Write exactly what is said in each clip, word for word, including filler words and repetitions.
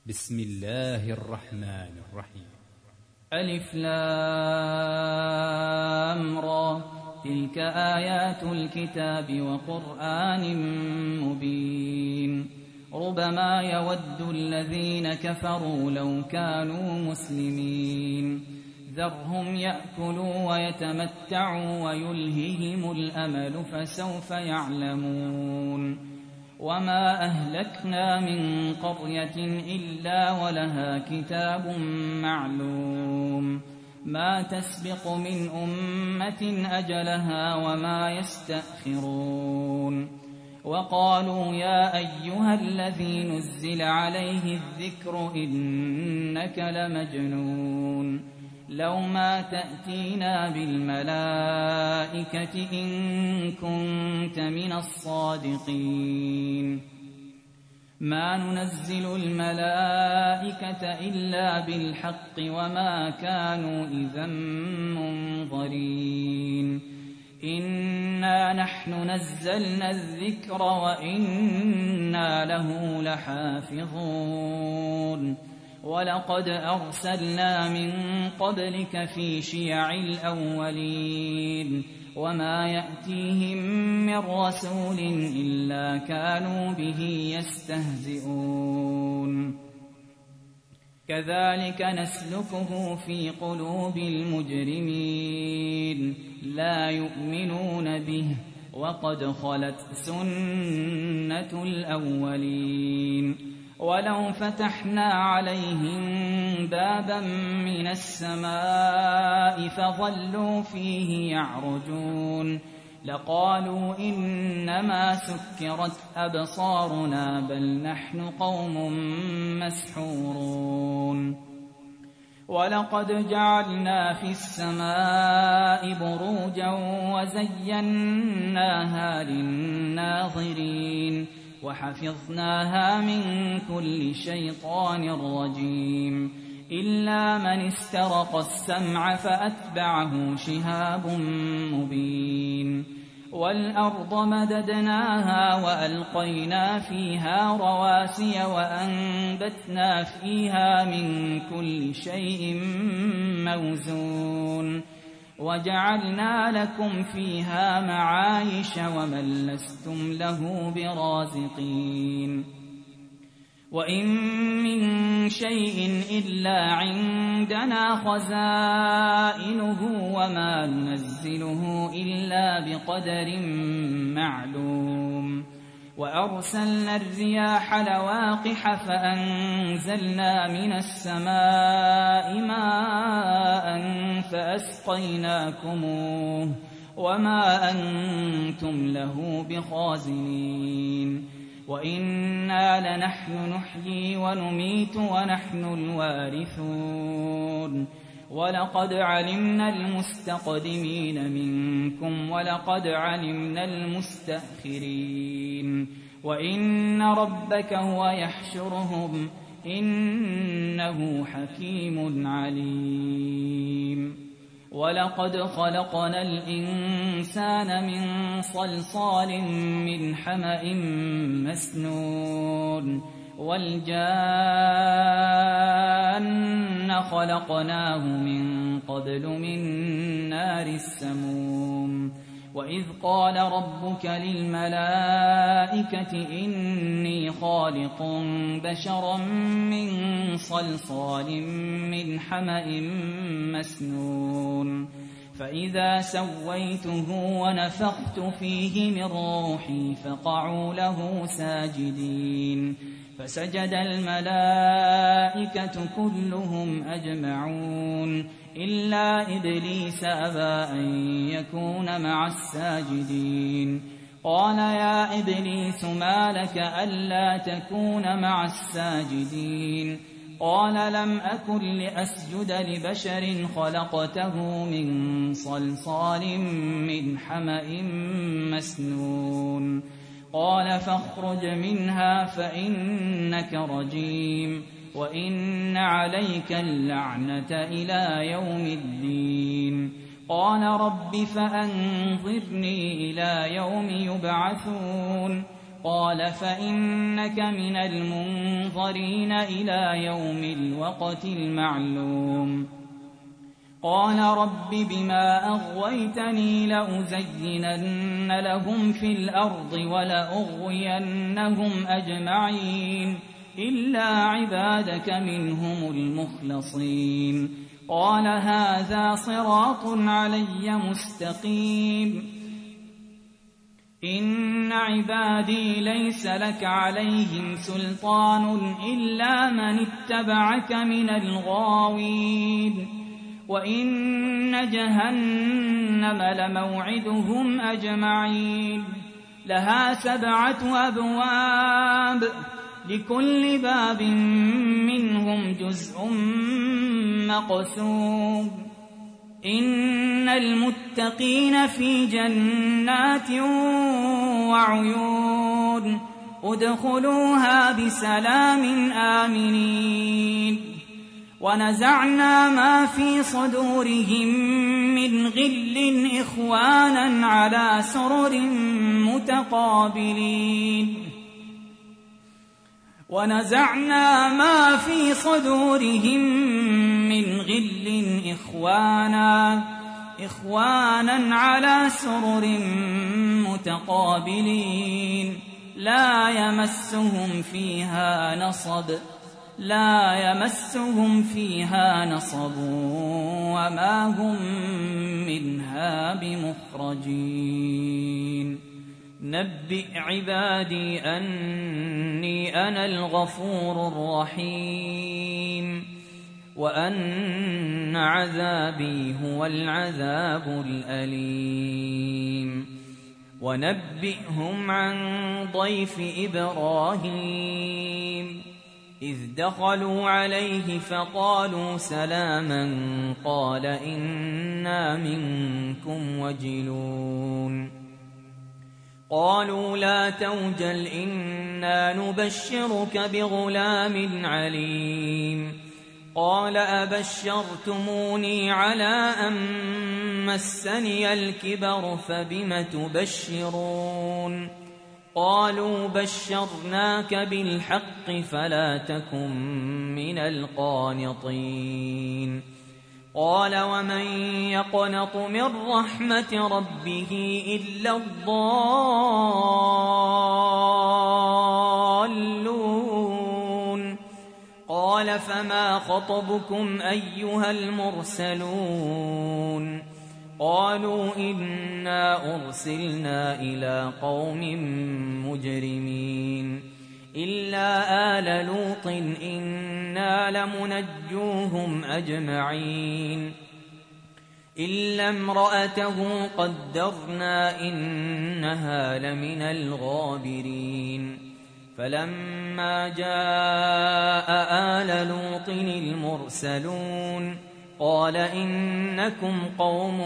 بسم الله الرحمن الرحيم. ألف لام را، تلك آيات الكتاب وقرآن مبين. ربما يود الذين كفروا لو كانوا مسلمين. ذرهم يأكلوا ويتمتعوا ويلههم الأمل فسوف يعلمون. وما أهلكنا من قرية إلا ولها كتاب معلوم، ما تسبق من أمة أجلها وما يستأخرون. وقالوا يا أيها الذي نزل عليه الذكر إنك لمجنون، لو ما تأتينا بالملائكة إن كنت من الصادقين. ما ننزل الملائكة إلا بالحق وما كانوا إذا منظرين. إنا نحن نزلنا الذكر وإنا له لحافظون. ولقد أرسلنا من قبلك في شيع الأولين، وما يأتيهم من رسول إلا كانوا به يستهزئون. كذلك نسلكه في قلوب المجرمين، لا يؤمنون به وقد خلت سنة الأولين. ولو فتحنا عليهم بابا من السماء فظلوا فيه يعرجون لقالوا إنما سكرت أبصارنا بل نحن قوم مسحورون. ولقد جعلنا في السماء بروجا وزيناها للناظرين وحفظناها من كل شيطان رجيم إلا من استرق السمع فأتبعه شهاب مبين. والأرض مددناها وألقينا فيها رواسي وأنبتنا فيها من كل شيء موزون وجعلنا لكم فيها معايش ومن لستم له برازقين. وإن من شيء إلا عندنا خزائنه وما ننزله إلا بقدر معلوم. وأرسلنا الرياح لواقح فأنزلنا من السماء ماء فأسقيناكموه وما أنتم له بخازنين. وإنا لنحن نحيي ونميت ونحن الوارثون. ولقد علمنا المستقدمين منكم ولقد علمنا المستأخرين. وإن ربك هو يحشرهم إنه حكيم عليم. ولقد خلقنا الإنسان من صلصال من حمأ مسنون والجان خلقناه من قبل من نار السموم. وإذ قال ربك للملائكة إني خالق بشرا من صلصال من حمأ مسنون فإذا سويته ونفخت فيه من روحي فقعوا له ساجدين فسجد الملائكة كلهم أجمعون إلا إبليس أبى أن يكون مع الساجدين. قال يا إبليس ما لك ألا تكون مع الساجدين؟ قال لم أكن لأسجد لبشر خلقته من صلصال من حمأ مسنون. قال فاخرج منها فإنك رجيم وإن عليك اللعنة إلى يوم الدين. قال رب فأنظرني إلى يوم يبعثون. قال فإنك من المنظرين إلى يوم الوقت المعلوم قال رب بما أغويتني لأزينن لهم في الأرض ولأغوينهم أجمعين إلا عبادك منهم المخلصين قال هذا صراط علي مستقيم إن عبادي ليس لك عليهم سلطان إلا من اتبعك من الغاوين وإن جهنم لموعدهم أجمعين لها سبعة أبواب لكل باب منهم جزء مقسوم إن المتقين في جنات وعيون ادخلوها بسلام آمنين ونزعنا ما في صدورهم من غل إخوانا على سرر متقابلين ونزعنا ما في صدورهم من غل إخوانا إخوانا على سرر متقابلين لا يمسهم فيها نصب لا يمسهم فيها نصب وما هم منها بمخرجين نبئ عبادي أني أنا الغفور الرحيم وأن عذابي هو العذاب الأليم ونبئهم عن ضيف إبراهيم إذ دخلوا عليه فقالوا سلاما قال إنا منكم وجلون قالوا لا توجل إنا نبشرك بغلام عليم قال أبشرتموني على أن مسني الكبر فبم تبشرون قالوا بشرناك بالحق فلا تكن من القانطين قال ومن يقنط من رحمة ربه إلا الضالون قال فما خطبكم أيها المرسلون قالوا إنا أرسلنا إلى قوم مجرمين إلا آل لوط إنا لمنجوهم أجمعين إلا امرأته قدرنا إنها لمن الغابرين فلما جاء آل لوط المرسلون قال إنكم قوم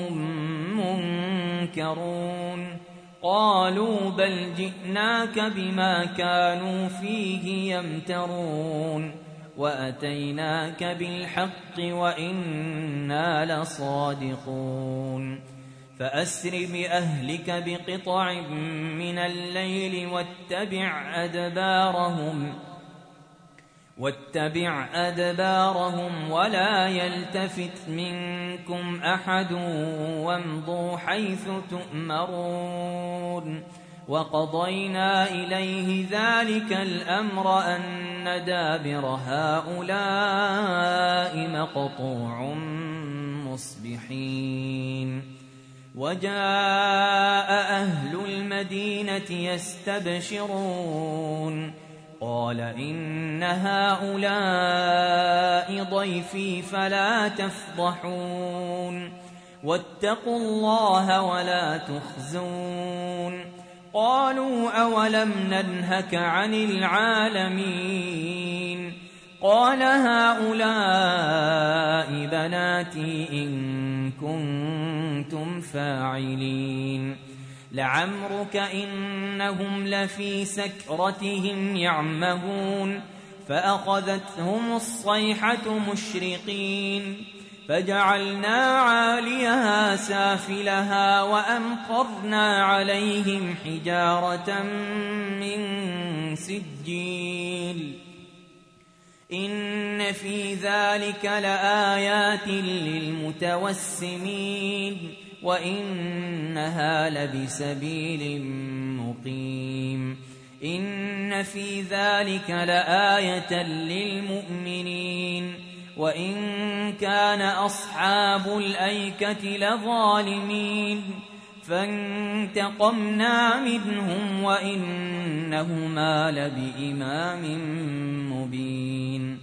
منكرون قالوا بل جئناك بما كانوا فيه يمترون وأتيناك بالحق وإنا لصادقون فأسر بأهلك بقطع من الليل واتبع أدبارهم واتبع أدبارهم ولا يلتفت منكم أحد وامضوا حيث تؤمرون وقضينا إليه ذلك الأمر أن دابر هؤلاء مقطوع مصبحين وجاء أهل المدينة يستبشرون قال إن هؤلاء ضيفي فلا تفضحون واتقوا الله ولا تخزون قالوا أولم ننهك عن العالمين قال هؤلاء بناتي إن كنتم فاعلين لعمرك إنهم لفي سكرتهم يعمهون فأخذتهم الصيحة مشرقين فجعلنا عاليها سافلها وأمطرنا عليهم حجارة من سجيل إن في ذلك لآيات للمتوسمين وإنها لبسبيل مقيم إن في ذلك لآية للمؤمنين وإن كان أصحاب الأيكة لظالمين فانتقمنا منهم وإنهما لبإمام مبين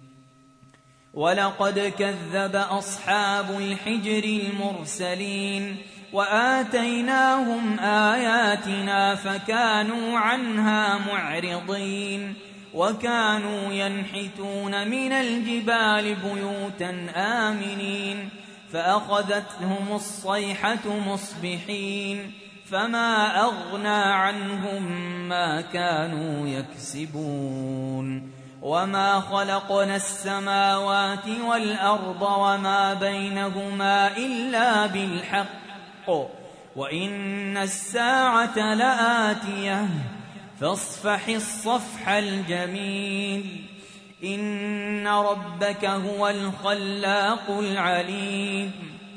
ولقد كذب أصحاب الحجر المرسلين وآتيناهم آياتنا فكانوا عنها معرضين وكانوا ينحتون من الجبال بيوتا آمنين فأخذتهم الصيحة مصبحين فما أغنى عنهم ما كانوا يكسبون وما خلقنا السماوات والأرض وما بينهما إلا بالحق وإن الساعة لآتية فاصفح الصفح الجميل إن ربك هو الخلاق العليم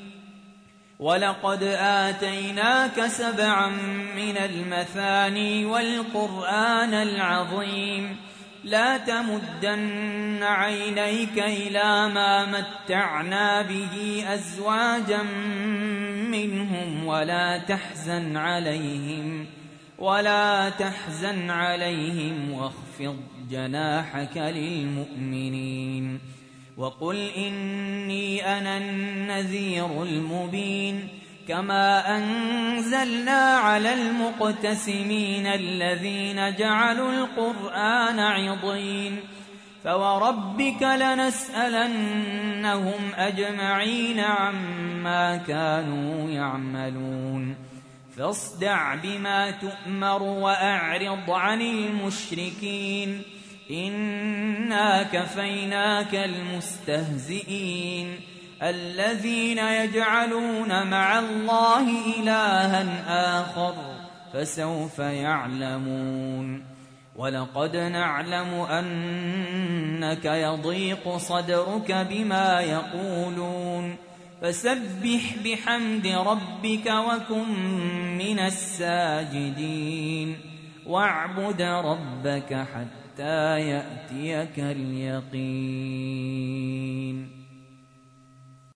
ولقد آتيناك سبعا من المثاني والقرآن العظيم لا تمدن عينيك إلى ما متعنا به أزواجا منهم ولا تحزن عليهم ولا تحزن عليهم واخفض جناحك للمؤمنين وقل إني أنا النذير المبين كما أنزلنا على المقتسمين الذين جعلوا القرآن عضين فوربك لنسألنهم أجمعين عما كانوا يعملون فاصدع بما تؤمر وأعرض عن المشركين إنا كفيناك المستهزئين الذين يجعلون مع الله إلها آخر فسوف يعلمون ولقد نعلم أنك يضيق صدرك بما يقولون فسبح بحمد ربك وكن من الساجدين واعبد ربك حتى يأتيك اليقين.